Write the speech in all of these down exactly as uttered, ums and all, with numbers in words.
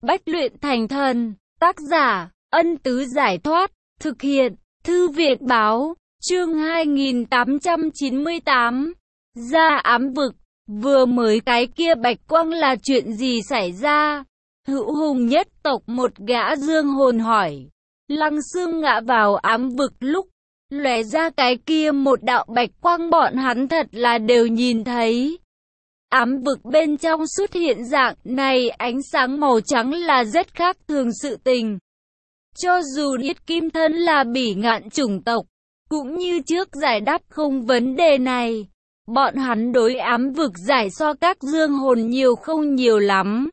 Bách luyện thành thần. Tác giả, Ân Tứ Giải Thoát. Thực hiện, Thư viện Báo. Chương hai nghìn tám trăm chín mươi tám. Ra ám vực. Vừa mới cái kia bạch quang là chuyện gì xảy ra? Hữu Hùng nhất tộc một gã dương hồn hỏi. Lăng Xương ngã vào ám vực lúc lóe ra cái kia một đạo bạch quang, bọn hắn thật là đều nhìn thấy. Ám vực bên trong xuất hiện dạng này ánh sáng màu trắng là rất khác thường sự tình. Cho dù Yết Kim Thân là bỉ ngạn chủng tộc, cũng như trước giải đáp không vấn đề này. Bọn hắn đối ám vực giải so các dương hồn nhiều không nhiều lắm.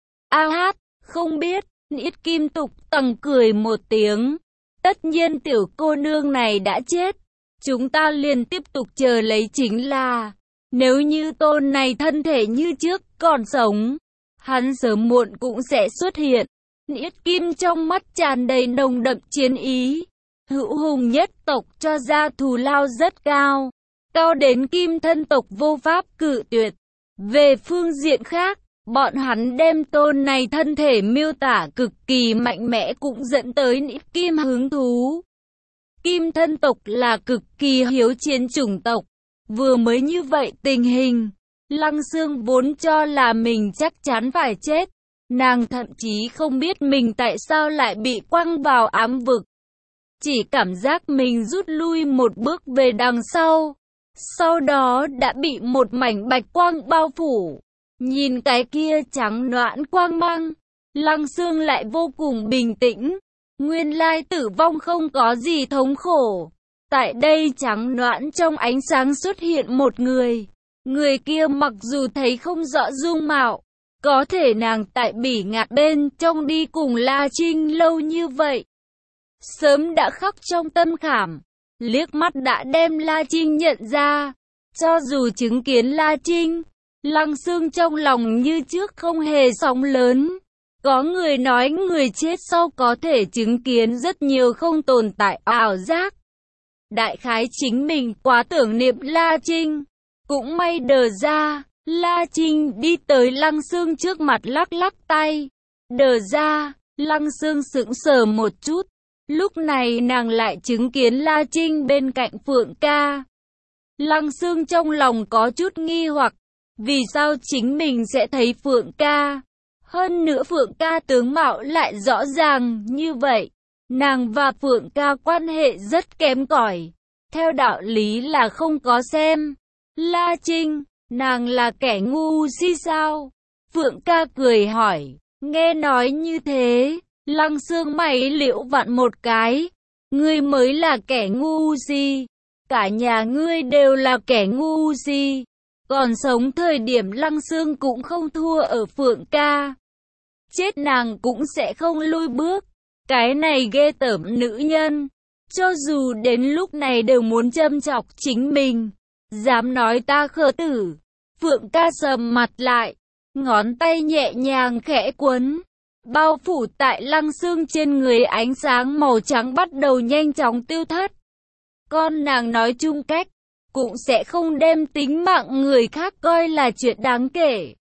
A hát, không biết, Yết Kim Tục Tằng cười một tiếng. Tất nhiên tiểu cô nương này đã chết. Chúng ta liền tiếp tục chờ lấy chính là, nếu như tôn này thân thể như trước còn sống, hắn sớm muộn cũng sẽ xuất hiện. Yết Kim trong mắt tràn đầy nồng đậm chiến ý. Hữu Hùng nhất tộc cho ra thù lao rất cao, cao đến Kim Thân tộc vô pháp cự tuyệt. Về phương diện khác, bọn hắn đem tôn này thân thể miêu tả cực kỳ mạnh mẽ cũng dẫn tới Yết Kim hứng thú. Kim Thân tộc là cực kỳ hiếu chiến chủng tộc. Vừa mới như vậy tình hình, Lăng Xương vốn cho là mình chắc chắn phải chết. Nàng thậm chí không biết mình tại sao lại bị quăng vào ám vực. Chỉ cảm giác mình rút lui một bước về đằng sau. Sau đó đã bị một mảnh bạch quang bao phủ. Nhìn cái kia trắng noãn quang mang, Lăng Xương lại vô cùng bình tĩnh. Nguyên lai tử vong không có gì thống khổ. Tại đây trắng noãn trong ánh sáng xuất hiện một người. Người kia mặc dù thấy không rõ dung mạo, có thể nàng tại bỉ ngạn bên trong đi cùng La Trinh lâu như vậy, sớm đã khắc trong tâm khảm, liếc mắt đã đem La Trinh nhận ra. Cho dù chứng kiến La Trinh, Lăng Xương trong lòng như trước không hề sóng lớn. Có người nói người chết sau có thể chứng kiến rất nhiều không tồn tại ảo giác. Đại khái chính mình quá tưởng niệm La Trinh. Cũng may đờ ra, La Trinh đi tới Lăng Xương trước mặt lắc lắc tay. Đờ ra, Lăng Xương sững sờ một chút. Lúc này nàng lại chứng kiến La Trinh bên cạnh Phượng Ca. Lăng Xương trong lòng có chút nghi hoặc, vì sao chính mình sẽ thấy Phượng Ca? Hơn nữa Phượng Ca tướng mạo lại rõ ràng như vậy. Nàng và Phượng Ca quan hệ rất kém cỏi. Theo đạo lý là không có xem. La Trinh, nàng là kẻ ngu si sao? Phượng Ca cười hỏi. Nghe nói như thế, Lăng Xương mày liễu vặn một cái. Ngươi mới là kẻ ngu si. Cả nhà ngươi đều là kẻ ngu si. Còn sống thời điểm Lăng Xương cũng không thua ở Phượng Ca. Chết nàng cũng sẽ không lui bước. Cái này ghê tởm nữ nhân. Cho dù đến lúc này đều muốn châm chọc chính mình. Dám nói ta khờ tử. Phượng Ca sầm mặt lại. Ngón tay nhẹ nhàng khẽ quấn. Bao phủ tại Lăng Xương trên người, ánh sáng màu trắng bắt đầu nhanh chóng tiêu thất. Con nàng nói chung cách, cũng sẽ không đem tính mạng người khác coi là chuyện đáng kể.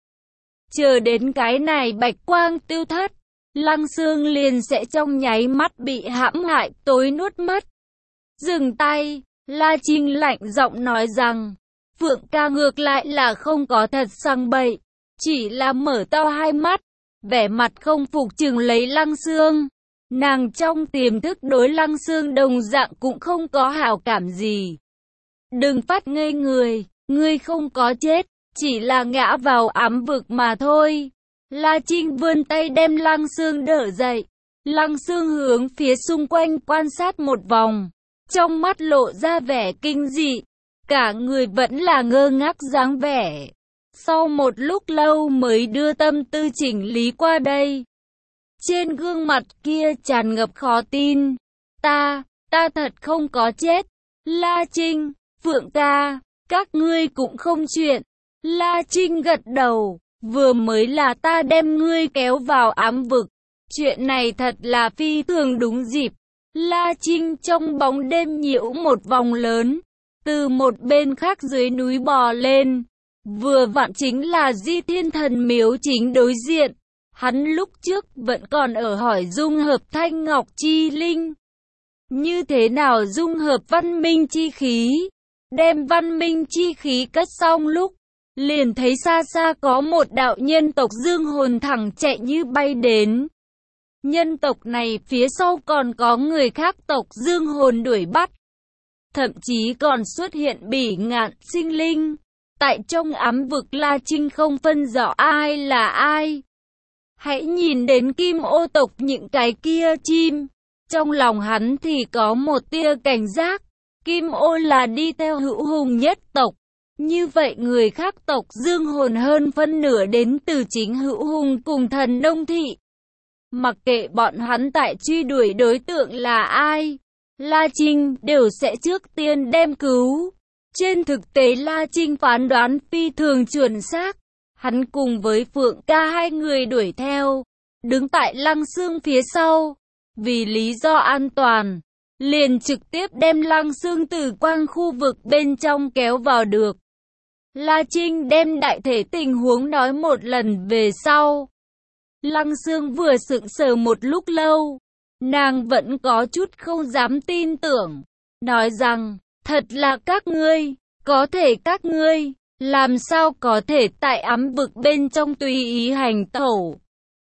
Chờ đến cái này bạch quang tiêu thất, Lăng Xương liền sẽ trong nháy mắt bị hãm hại tối nuốt mất. Dừng tay, La Trinh lạnh giọng nói rằng, Phượng Ca ngược lại là không có thật sang bậy, chỉ là mở to hai mắt, vẻ mặt không phục chừng lấy Lăng Xương. Nàng trong tiềm thức đối Lăng Xương đồng dạng cũng không có hảo cảm gì. Đừng phát ngây người, ngươi không có chết, chỉ là ngã vào ám vực mà thôi. La Trinh vươn tay đem Lăng Xương đỡ dậy. Lăng Xương hướng phía xung quanh quan sát một vòng, trong mắt lộ ra vẻ kinh dị, cả người vẫn là ngơ ngác dáng vẻ. Sau một lúc lâu mới đưa tâm tư chỉnh lý qua đây. Trên gương mặt kia tràn ngập khó tin. Ta, ta thật không có chết. La Trinh, Phượng Ca, các ngươi cũng không chuyện. La Trinh gật đầu, vừa mới là ta đem ngươi kéo vào ám vực. Chuyện này thật là phi thường đúng dịp. La Trinh trong bóng đêm nhiễu một vòng lớn, từ một bên khác dưới núi bò lên. Vừa vặn chính là Di Thiên Thần miếu chính đối diện. Hắn lúc trước vẫn còn ở hỏi dung hợp thanh ngọc chi linh. Như thế nào dung hợp văn minh chi khí? Đem văn minh chi khí cất xong lúc, liền thấy xa xa có một đạo nhân tộc dương hồn thẳng chạy như bay đến. Nhân tộc này phía sau còn có người khác tộc dương hồn đuổi bắt. Thậm chí còn xuất hiện bỉ ngạn sinh linh. Tại trong ám vực La Trinh không phân rõ ai là ai. Hãy nhìn đến kim ô tộc những cái kia chim. Trong lòng hắn thì có một tia cảnh giác. Kim ô là đi theo hữu hùng nhất tộc. Như vậy người khác tộc dương hồn hơn phân nửa đến từ chính hữu hùng cùng thần nông thị. Mặc kệ bọn hắn tại truy đuổi đối tượng là ai, La Trinh đều sẽ trước tiên đem cứu. Trên thực tế La Trinh phán đoán phi thường chuẩn xác. Hắn cùng với Phượng Ca hai người đuổi theo, đứng tại Lăng Xương phía sau. Vì lý do an toàn, liền trực tiếp đem Lăng Xương từ quang khu vực bên trong kéo vào được. La Trinh đem đại thể tình huống nói một lần về sau. Lăng Xương vừa sững sờ một lúc lâu, nàng vẫn có chút không dám tin tưởng, nói rằng, thật là các ngươi, có thể các ngươi, làm sao có thể tại ám vực bên trong tùy ý hành tẩu.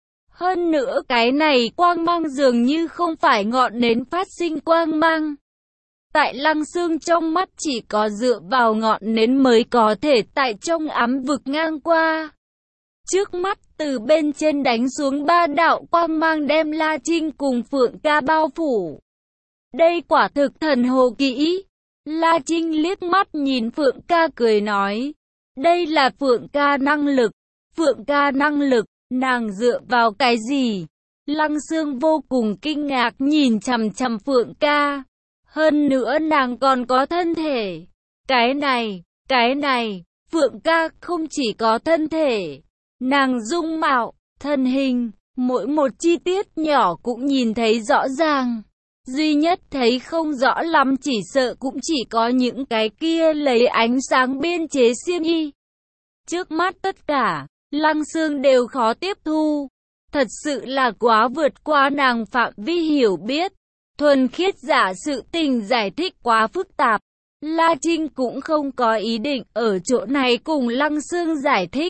Hơn nữa cái này quang mang dường như không phải ngọn nến phát sinh quang mang. Tại Lăng Xương trong mắt chỉ có dựa vào ngọn nến mới có thể tại trong ám vực ngang qua. Trước mắt từ bên trên đánh xuống ba đạo quang mang đem La Trinh cùng Phượng Ca bao phủ. Đây quả thực thần hồ kỹ. La Trinh liếc mắt nhìn Phượng Ca cười nói. Đây là Phượng Ca năng lực. Phượng Ca năng lực, nàng dựa vào cái gì? Lăng Xương vô cùng kinh ngạc nhìn chằm chằm Phượng Ca. Hơn nữa nàng còn có thân thể. Cái này, cái này, Phượng Ca không chỉ có thân thể. Nàng dung mạo, thân hình, mỗi một chi tiết nhỏ cũng nhìn thấy rõ ràng. Duy nhất thấy không rõ lắm chỉ sợ cũng chỉ có những cái kia lấy ánh sáng biên chế xiêm y. Trước mắt tất cả, Lăng Xương đều khó tiếp thu. Thật sự là quá vượt qua nàng phạm vi hiểu biết. Thuần khiết giả sự tình giải thích quá phức tạp. La Trinh cũng không có ý định ở chỗ này cùng Lăng Xương giải thích.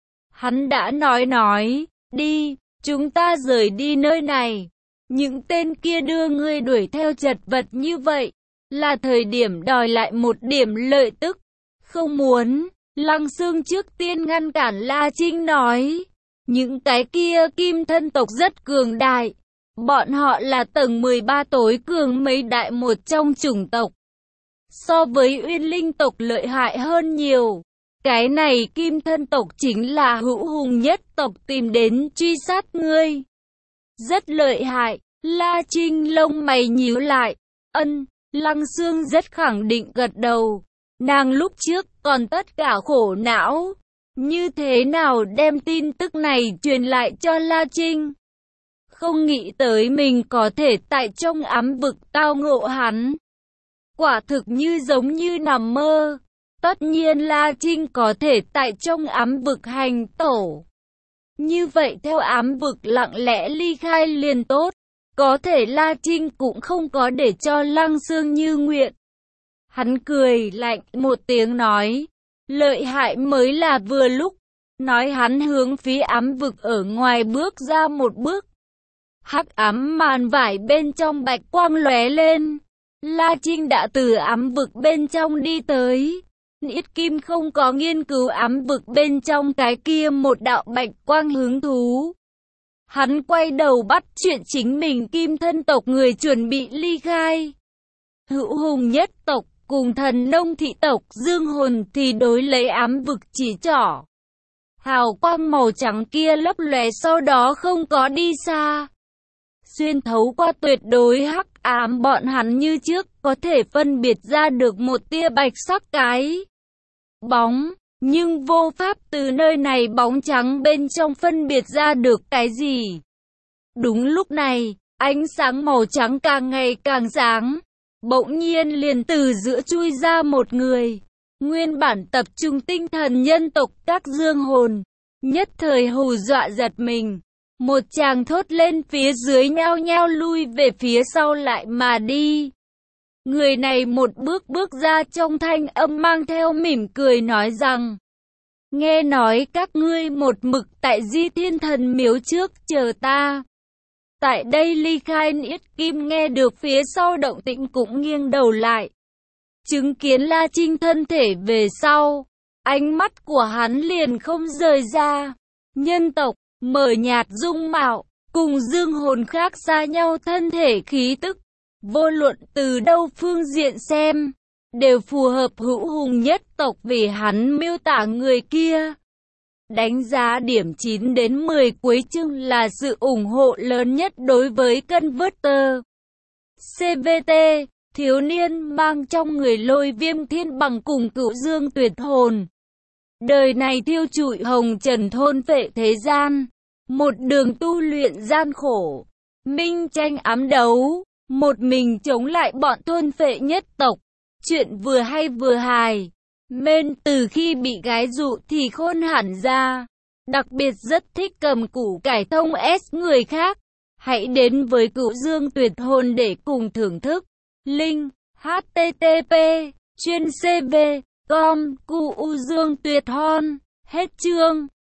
Hắn đã nói nói, đi, chúng ta rời đi nơi này. Những tên kia đưa ngươi đuổi theo chật vật như vậy, là thời điểm đòi lại một điểm lợi tức. Không muốn, Lăng Xương trước tiên ngăn cản La Trinh nói. Những cái kia kim thân tộc rất cường đại. Bọn họ là tầng mười ba tối cường mấy đại một trong chủng tộc. So với uyên linh tộc lợi hại hơn nhiều. Cái này kim thân tộc chính là hữu hùng nhất tộc tìm đến truy sát ngươi. Rất lợi hại. La Trinh lông mày nhíu lại. Ân, Lăng Xương rất khẳng định gật đầu. Nàng lúc trước còn tất cả khổ não. Như thế nào đem tin tức này truyền lại cho La Trinh? Không nghĩ tới mình có thể tại trong ám vực tao ngộ hắn. Quả thực như giống như nằm mơ. Tất nhiên La Trinh có thể tại trong ám vực hành tổ. Như vậy theo ám vực lặng lẽ ly khai liền tốt. Có thể La Trinh cũng không có để cho Lăng Xương như nguyện. Hắn cười lạnh một tiếng nói. Lợi hại mới là vừa lúc. Nói hắn hướng phía ám vực ở ngoài bước ra một bước. Hắc ám màn vải bên trong bạch quang lóe lên. La Trinh đã từ ám vực bên trong đi tới. Ít Kim không có nghiên cứu ám vực bên trong cái kia một đạo bạch quang hứng thú. Hắn quay đầu bắt chuyện chính mình kim thân tộc người chuẩn bị ly khai. Hữu hùng nhất tộc cùng thần nông thị tộc dương hồn thì đối lấy ám vực chỉ trỏ. Hào quang màu trắng kia lấp lóe sau đó không có đi xa. Xuyên thấu qua tuyệt đối hắc ám bọn hắn như trước có thể phân biệt ra được một tia bạch sắc cái bóng, nhưng vô pháp từ nơi này bóng trắng bên trong phân biệt ra được cái gì. Đúng lúc này, ánh sáng màu trắng càng ngày càng sáng, bỗng nhiên liền từ giữa chui ra một người. Nguyên bản tập trung tinh thần nhân tộc các dương hồn, nhất thời hù dọa giật mình. Một chàng thốt lên phía dưới nhao nhao lui về phía sau lại mà đi. Người này một bước bước ra trong thanh âm mang theo mỉm cười nói rằng: nghe nói các ngươi một mực tại Di Thiên Thần Miếu trước chờ ta. Tại đây Ly Khai Yết Kim nghe được phía sau động tĩnh cũng nghiêng đầu lại. Chứng kiến La Trinh thân thể về sau, ánh mắt của hắn liền không rời ra. Nhân tộc, mờ nhạt dung mạo, cùng dương hồn khác xa nhau thân thể khí tức. Vô luận từ đâu phương diện xem, đều phù hợp hữu hùng nhất tộc vì hắn miêu tả người kia. Đánh giá điểm chín đến mười cuối chương là sự ủng hộ lớn nhất đối với Converter. xê vê tê, thiếu niên mang trong người Lôi Viêm Thiên Bằng cùng Cửu Dương Tuyệt Hồn. Đời này thiêu trụi hồng trần thôn phệ thế gian, một đường tu luyện gian khổ, minh tranh ám đấu, một mình chống lại bọn thôn phệ nhất tộc. Chuyện vừa hay vừa hài. Mên từ khi bị gái dụ thì khôn hẳn ra. Đặc biệt rất thích cầm củ cải thông S người khác. Hãy đến với Cửu Dương Tuyệt Hồn để cùng thưởng thức. Link H T T P chuyên C V com Cửu Dương Tuyệt Hồn. Hết chương.